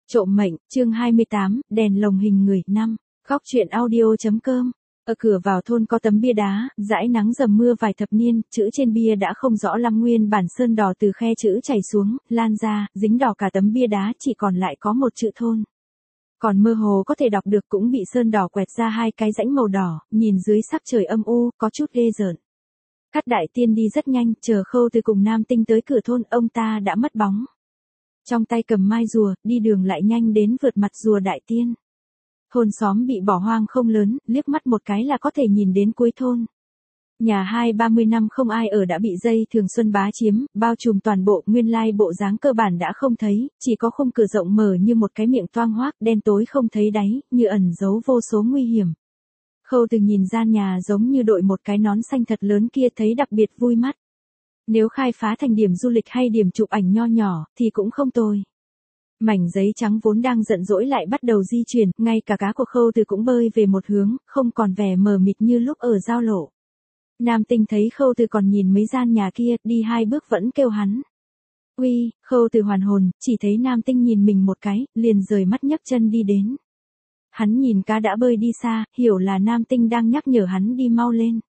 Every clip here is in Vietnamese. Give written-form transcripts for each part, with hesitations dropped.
Trộm mệnh, chương 28, đèn lồng hình người, 5. Góc truyện audio.com. Ở cửa vào thôn có tấm bia đá, dãi nắng dầm mưa vài thập niên, chữ trên bia đã không rõ lắm, nguyên bản sơn đỏ từ khe chữ chảy xuống, lan ra, dính đỏ cả tấm bia đá, chỉ còn lại có một chữ thôn. Còn mơ hồ có thể đọc được, cũng bị sơn đỏ quẹt ra hai cái rãnh màu đỏ, nhìn dưới sắc trời âm u, có chút ghê rợn. Cát Đại Tiên đi rất nhanh, chờ Khâu Từ cùng Nam Tinh tới cửa thôn, ông ta đã mất bóng. Trong tay cầm mai rùa, đi đường lại nhanh đến vượt mặt rùa Đại Tiên. Thôn xóm bị bỏ hoang không lớn, liếc mắt một cái là có thể nhìn đến cuối thôn. Nhà 20-30 năm không ai ở đã bị dây thường xuân bá chiếm, bao trùm toàn bộ, nguyên lai bộ dáng cơ bản đã không thấy, chỉ có khung cửa rộng mở như một cái miệng toang hoác, đen tối không thấy đáy, như ẩn giấu vô số nguy hiểm. Khâu Từ nhìn gian nhà giống như đội một cái nón xanh thật lớn kia, thấy đặc biệt vui mắt. Nếu khai phá thành điểm du lịch hay điểm chụp ảnh nho nhỏ, thì cũng không tồi. Mảnh giấy trắng vốn đang giận dỗi lại bắt đầu di chuyển, ngay cả cá của Khâu Từ cũng bơi về một hướng, không còn vẻ mờ mịt như lúc ở giao lộ. Nam Tinh thấy Khâu Từ còn nhìn mấy gian nhà kia, đi hai bước vẫn kêu hắn. Uy, Khâu Từ hoàn hồn, chỉ thấy Nam Tinh nhìn mình một cái, liền rời mắt nhấc chân đi đến. Hắn nhìn cá đã bơi đi xa, hiểu là Nam Tinh đang nhắc nhở hắn đi mau lên.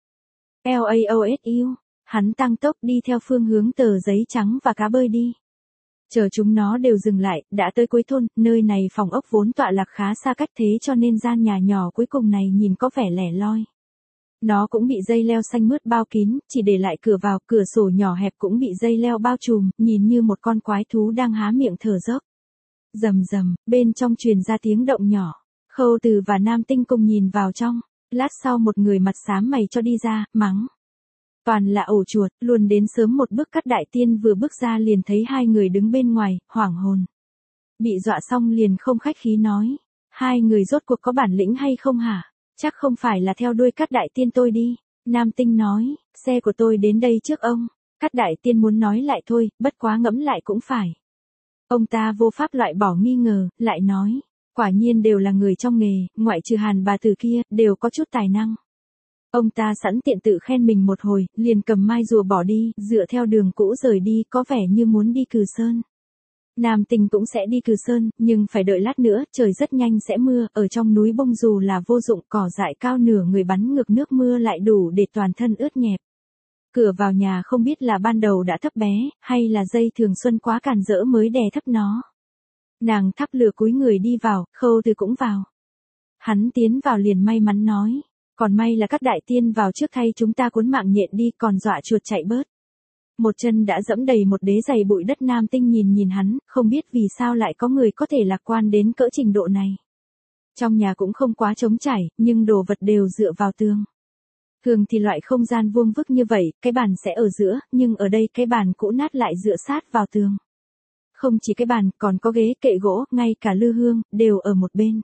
LAOSU, hắn tăng tốc đi theo phương hướng tờ giấy trắng và cá bơi đi. Chờ chúng nó đều dừng lại, đã tới cuối thôn, nơi này phòng ốc vốn tọa lạc khá xa cách, thế cho nên gian nhà nhỏ cuối cùng này nhìn có vẻ lẻ loi. Nó cũng bị dây leo xanh mướt bao kín, chỉ để lại cửa vào, cửa sổ nhỏ hẹp cũng bị dây leo bao trùm, nhìn như một con quái thú đang há miệng thở dốc. Rầm rầm, bên trong truyền ra tiếng động nhỏ. Khâu Từ và Nam Tinh cùng nhìn vào trong. Lát sau một người mặt xám mày cho đi ra, mắng. Toàn là ổ chuột, luôn đến sớm một bước. Cát Đại Tiên vừa bước ra liền thấy hai người đứng bên ngoài, hoảng hồn. Bị dọa xong liền không khách khí nói. Hai người rốt cuộc có bản lĩnh hay không hả? Chắc không phải là theo đuôi Cát Đại Tiên tôi đi. Nam Tinh nói, xe của tôi đến đây trước ông. Cát Đại Tiên muốn nói lại thôi, bất quá ngẫm lại cũng phải. Ông ta vô pháp loại bỏ nghi ngờ, lại nói. Quả nhiên đều là người trong nghề, ngoại trừ Hàn bà tử kia, đều có chút tài năng. Ông ta sẵn tiện tự khen mình một hồi, liền cầm mai rùa bỏ đi, dựa theo đường cũ rời đi, có vẻ như muốn đi Cừ Sơn. Nam Tinh cũng sẽ đi Cừ Sơn, nhưng phải đợi lát nữa, trời rất nhanh sẽ mưa, ở trong núi bông dù là vô dụng, cỏ dại cao nửa người bắn ngược nước mưa lại đủ để toàn thân ướt nhẹp. Cửa vào nhà không biết là ban đầu đã thấp bé, hay là dây thường xuân quá cản rỡ mới đè thấp nó. Nàng thắp lửa cúi người đi vào, Khâu Từ cũng vào. Hắn tiến vào liền may mắn nói. Còn may là Cát Đại Tiên vào trước thay chúng ta cuốn mạng nhện đi, còn dọa chuột chạy bớt. Một chân đã dẫm đầy một đế giày bụi đất. Nam Tinh nhìn hắn, không biết vì sao lại có người có thể lạc quan đến cỡ trình độ này. Trong nhà cũng không quá trống trải, nhưng đồ vật đều dựa vào tường. Thường thì loại không gian vuông vức như vậy, cái bàn sẽ ở giữa, nhưng ở đây cái bàn cũ nát lại dựa sát vào tường. Không chỉ cái bàn, còn có ghế, kệ gỗ, ngay cả lư hương, đều ở một bên.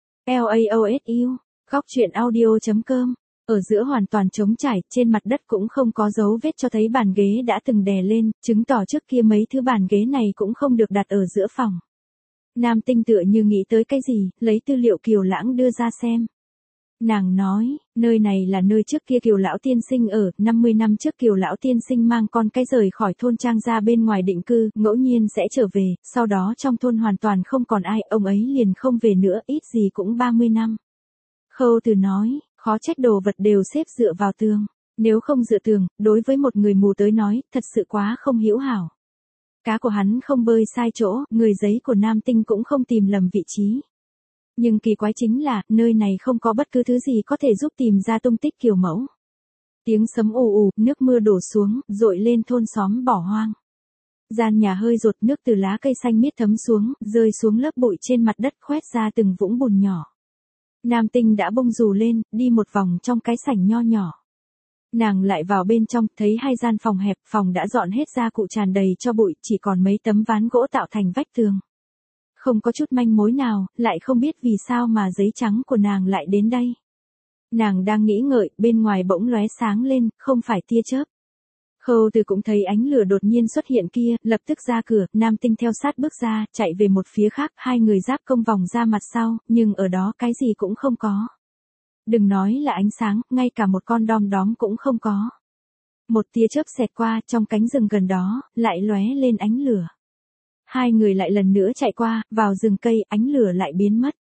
LAOSU, góc truyện audio.com. Ở giữa hoàn toàn trống trải, trên mặt đất cũng không có dấu vết cho thấy bàn ghế đã từng đè lên, chứng tỏ trước kia mấy thứ bàn ghế này cũng không được đặt ở giữa phòng. Nam Tinh tựa như nghĩ tới cái gì, lấy tư liệu Kiều Lãng đưa ra xem. Nàng nói, nơi này là nơi trước kia Kiều Lão Tiên Sinh ở, 50 năm trước Kiều Lão Tiên Sinh mang con cái rời khỏi thôn trang ra bên ngoài định cư, ngẫu nhiên sẽ trở về, sau đó trong thôn hoàn toàn không còn ai, ông ấy liền không về nữa, ít gì cũng 30 năm. Khâu Từ nói, khó trách đồ vật đều xếp dựa vào tường, nếu không dựa tường, đối với một người mù tới nói, thật sự quá không hữu hảo. Cá của hắn không bơi sai chỗ, người giấy của Nam Tinh cũng không tìm lầm vị trí. Nhưng kỳ quái chính là, nơi này không có bất cứ thứ gì có thể giúp tìm ra tung tích Kiều mẫu. Tiếng sấm ù ù, nước mưa đổ xuống, dội lên thôn xóm bỏ hoang. Gian nhà hơi rột, nước từ lá cây xanh miết thấm xuống, rơi xuống lớp bụi trên mặt đất, khoét ra từng vũng bùn nhỏ. Nam Tinh đã bông dù lên, đi một vòng trong cái sảnh nho nhỏ. Nàng lại vào bên trong, thấy hai gian phòng hẹp, phòng đã dọn hết gia cụ tràn đầy cho bụi, chỉ còn mấy tấm ván gỗ tạo thành vách tường. Không có chút manh mối nào, lại không biết vì sao mà giấy trắng của nàng lại đến đây. Nàng đang nghĩ ngợi, bên ngoài bỗng lóe sáng lên, không phải tia chớp. Khâu Từ cũng thấy ánh lửa đột nhiên xuất hiện kia, lập tức ra cửa, Nam Tinh theo sát bước ra, chạy về một phía khác, hai người giáp công vòng ra mặt sau, nhưng ở đó cái gì cũng không có. Đừng nói là ánh sáng, ngay cả một con đom đóm cũng không có. Một tia chớp xẹt qua, trong cánh rừng gần đó, lại lóe lên ánh lửa. Hai người lại lần nữa chạy qua, vào rừng cây, ánh lửa lại biến mất.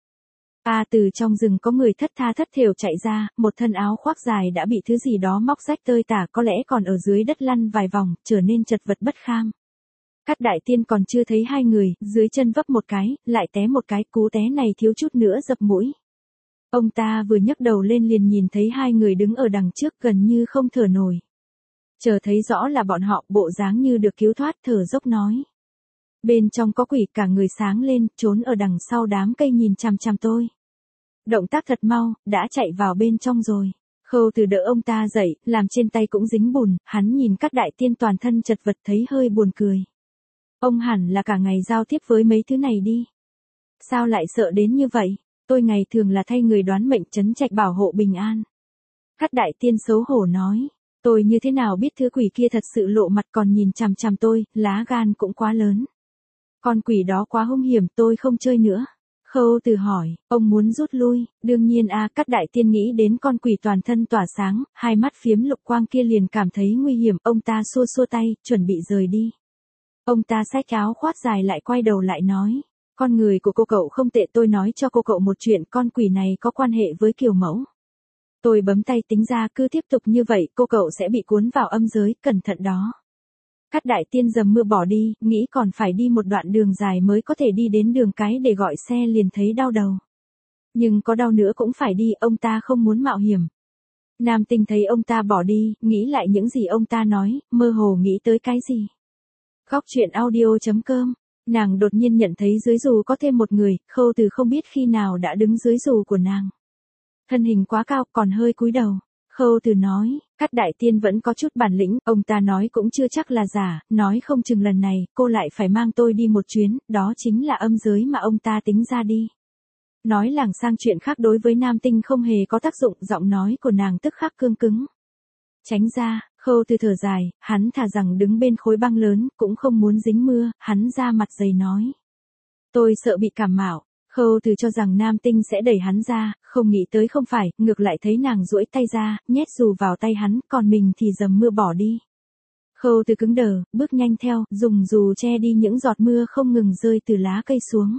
Từ trong rừng có người thất tha thất thểu chạy ra, một thân áo khoác dài đã bị thứ gì đó móc rách tơi tả, có lẽ còn ở dưới đất lăn vài vòng, trở nên chật vật bất kham. Cát Đại Tiên còn chưa thấy hai người, dưới chân vấp một cái, lại té một cái, cú té này thiếu chút nữa dập mũi. Ông ta vừa nhấc đầu lên liền nhìn thấy hai người đứng ở đằng trước gần như không thở nổi. Chờ thấy rõ là bọn họ, bộ dáng như được cứu thoát, thở dốc nói. Bên trong có quỷ, cả người sáng lên, trốn ở đằng sau đám cây nhìn chằm chằm tôi. Động tác thật mau, đã chạy vào bên trong rồi. Khâu Từ đỡ ông ta dậy, làm trên tay cũng dính bùn, hắn nhìn Cát Đại Tiên toàn thân chật vật thấy hơi buồn cười. Ông hẳn là cả ngày giao tiếp với mấy thứ này đi. Sao lại sợ đến như vậy? Tôi ngày thường là thay người đoán mệnh trấn trạch bảo hộ bình an. Cát Đại Tiên xấu hổ nói. Tôi như thế nào biết thứ quỷ kia thật sự lộ mặt còn nhìn chằm chằm tôi, lá gan cũng quá lớn. Con quỷ đó quá hung hiểm, tôi không chơi nữa. Khâu Từ hỏi, ông muốn rút lui, đương nhiên Cát Đại Tiên nghĩ đến con quỷ toàn thân tỏa sáng, hai mắt phiếm lục quang kia liền cảm thấy nguy hiểm, ông ta xua xua tay, chuẩn bị rời đi. Ông ta xách áo khoác dài lại quay đầu lại nói, con người của cô cậu không tệ, tôi nói cho cô cậu một chuyện, con quỷ này có quan hệ với Kiều Mẫu. Tôi bấm tay tính ra cứ tiếp tục như vậy, cô cậu sẽ bị cuốn vào âm giới, cẩn thận đó. Cát Đại Tiên dầm mưa bỏ đi, nghĩ còn phải đi một đoạn đường dài mới có thể đi đến đường cái để gọi xe liền thấy đau đầu. Nhưng có đau nữa cũng phải đi, ông ta không muốn mạo hiểm. Nam Tinh thấy ông ta bỏ đi, nghĩ lại những gì ông ta nói, mơ hồ nghĩ tới cái gì. Góc truyện audio.com, nàng đột nhiên nhận thấy dưới dù có thêm một người, Khâu Từ không biết khi nào đã đứng dưới dù của nàng. Thân hình quá cao, còn hơi cúi đầu. Khâu Từ nói, Cát Đại Tiên vẫn có chút bản lĩnh, ông ta nói cũng chưa chắc là giả, nói không chừng lần này, cô lại phải mang tôi đi một chuyến, đó chính là âm giới mà ông ta tính ra đi. Nói lảng sang chuyện khác đối với Nam Tinh không hề có tác dụng, giọng nói của nàng tức khắc cương cứng. Tránh ra, Khâu Từ thở dài, hắn thà rằng đứng bên khối băng lớn, cũng không muốn dính mưa, hắn ra mặt dày nói. Tôi sợ bị cảm mạo. Khâu Từ cho rằng Nam Tinh sẽ đẩy hắn ra, không nghĩ tới không phải, ngược lại thấy nàng duỗi tay ra, nhét dù vào tay hắn, còn mình thì dầm mưa bỏ đi. Khâu Từ cứng đờ, bước nhanh theo, dùng dù che đi những giọt mưa không ngừng rơi từ lá cây xuống.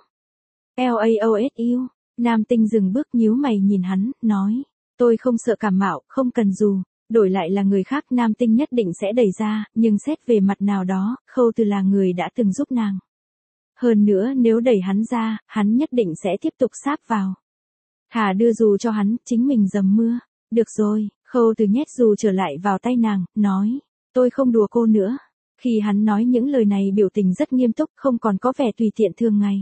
LAOSU, Nam Tinh dừng bước nhíu mày nhìn hắn, nói, tôi không sợ cảm mạo, không cần dù, đổi lại là người khác Nam Tinh nhất định sẽ đẩy ra, nhưng xét về mặt nào đó, Khâu Từ là người đã từng giúp nàng. Hơn nữa nếu đẩy hắn ra, hắn nhất định sẽ tiếp tục sáp vào. Thà đưa dù cho hắn, chính mình dầm mưa. Được rồi, Khâu Từ nhét dù trở lại vào tay nàng, nói, tôi không đùa cô nữa. Khi hắn nói những lời này biểu tình rất nghiêm túc, không còn có vẻ tùy tiện thường ngày.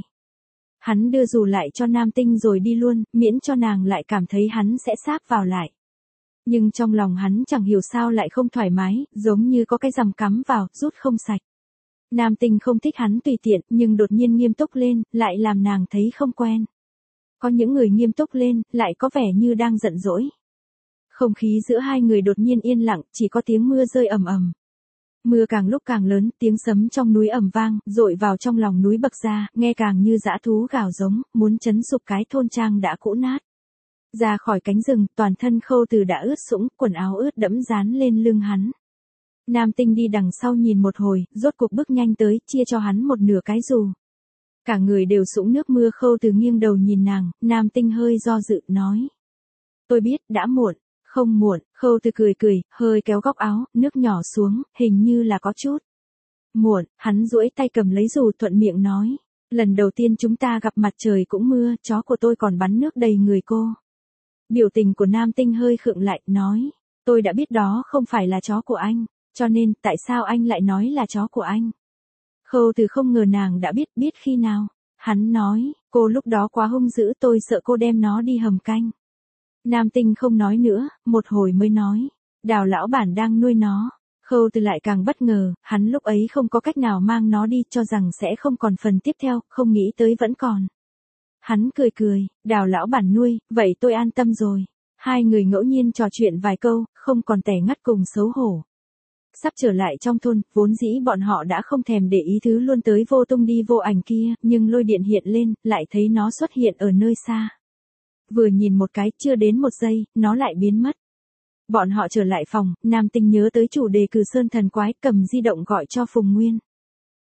Hắn đưa dù lại cho Nam Tinh rồi đi luôn, miễn cho nàng lại cảm thấy hắn sẽ sáp vào lại. Nhưng trong lòng hắn chẳng hiểu sao lại không thoải mái, giống như có cái rằm cắm vào, rút không sạch. Nam Tinh không thích hắn tùy tiện, nhưng đột nhiên nghiêm túc lên, lại làm nàng thấy không quen. Có những người nghiêm túc lên, lại có vẻ như đang giận dỗi. Không khí giữa hai người đột nhiên yên lặng, chỉ có tiếng mưa rơi ầm ầm. Mưa càng lúc càng lớn, tiếng sấm trong núi ầm vang, dội vào trong lòng núi bậc ra, nghe càng như dã thú gào giống, muốn chấn sụp cái thôn trang đã cũ nát. Ra khỏi cánh rừng, toàn thân Khâu Từ đã ướt sũng, quần áo ướt đẫm dán lên lưng hắn. Nam Tinh đi đằng sau nhìn một hồi, rốt cuộc bước nhanh tới, chia cho hắn một nửa cái dù. Cả người đều sũng nước mưa. Khâu Từ nghiêng đầu nhìn nàng, Nam Tinh hơi do dự, nói. Tôi biết, đã muộn. Không muộn, Khâu Từ cười cười, hơi kéo góc áo, nước nhỏ xuống, hình như là có chút. Muộn, hắn duỗi tay cầm lấy dù thuận miệng nói. Lần đầu tiên chúng ta gặp mặt trời cũng mưa, chó của tôi còn bắn nước đầy người cô. Biểu tình của Nam Tinh hơi khựng lại, nói. Tôi đã biết đó không phải là chó của anh. Cho nên, tại sao anh lại nói là chó của anh? Khâu Từ không ngờ nàng đã biết khi nào. Hắn nói, cô lúc đó quá hung dữ, tôi sợ cô đem nó đi hầm canh. Nam Tinh không nói nữa, một hồi mới nói, Đào lão bản đang nuôi nó. Khâu Từ lại càng bất ngờ, hắn lúc ấy không có cách nào mang nó đi, cho rằng sẽ không còn phần tiếp theo, không nghĩ tới vẫn còn. Hắn cười, Đào lão bản nuôi, vậy tôi an tâm rồi. Hai người ngẫu nhiên trò chuyện vài câu, không còn tẻ ngắt cùng xấu hổ. Sắp trở lại trong thôn, vốn dĩ bọn họ đã không thèm để ý thứ luôn tới vô tung đi vô ảnh kia, nhưng lôi điện hiện lên, lại thấy nó xuất hiện ở nơi xa. Vừa nhìn một cái, chưa đến một giây, nó lại biến mất. Bọn họ trở lại phòng, Nam Tinh nhớ tới chủ đề Cử Sơn thần quái, cầm di động gọi cho Phùng Nguyên.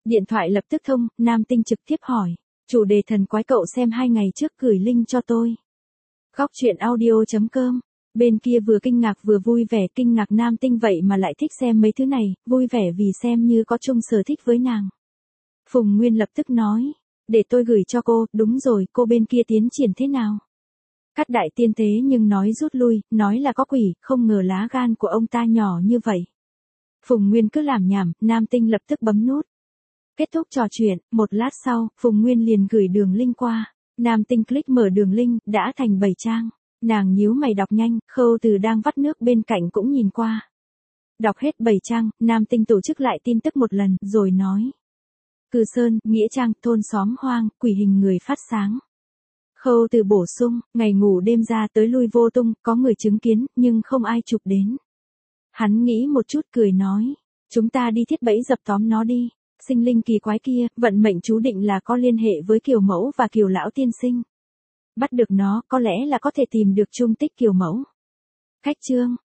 Điện thoại lập tức thông, Nam Tinh trực tiếp hỏi. Chủ đề thần quái cậu xem 2 ngày trước gửi link cho tôi. Góc truyện audio.com. Bên kia vừa kinh ngạc vừa vui vẻ, kinh ngạc Nam Tinh vậy mà lại thích xem mấy thứ này, vui vẻ vì xem như có chung sở thích với nàng. Phùng Nguyên lập tức nói. Để tôi gửi cho cô, đúng rồi, cô bên kia tiến triển thế nào? Cát Đại Tiên thế nhưng nói rút lui, nói là có quỷ, không ngờ lá gan của ông ta nhỏ như vậy. Phùng Nguyên cứ làm nhảm, Nam Tinh lập tức bấm nút. Kết thúc trò chuyện, một lát sau, Phùng Nguyên liền gửi đường link qua. Nam Tinh click mở đường link, đã thành 7 trang. Nàng nhíu mày đọc nhanh, Khâu Từ đang vắt nước bên cạnh cũng nhìn qua. Đọc hết 7 trang, Nam Tinh tổ chức lại tin tức một lần, rồi nói. Cừ Sơn, Nghĩa Trang, thôn xóm hoang, quỷ hình người phát sáng. Khâu Từ bổ sung, ngày ngủ đêm ra tới lui vô tung, có người chứng kiến, nhưng không ai chụp đến. Hắn nghĩ một chút cười nói, chúng ta đi thiết bẫy dập tóm nó đi. Sinh linh kỳ quái kia, vận mệnh chú định là có liên hệ với Kiều Mẫu và Kiều Lão tiên sinh. Bắt được nó, có lẽ là có thể tìm được tung tích Kiều Mẫu. Khách chương.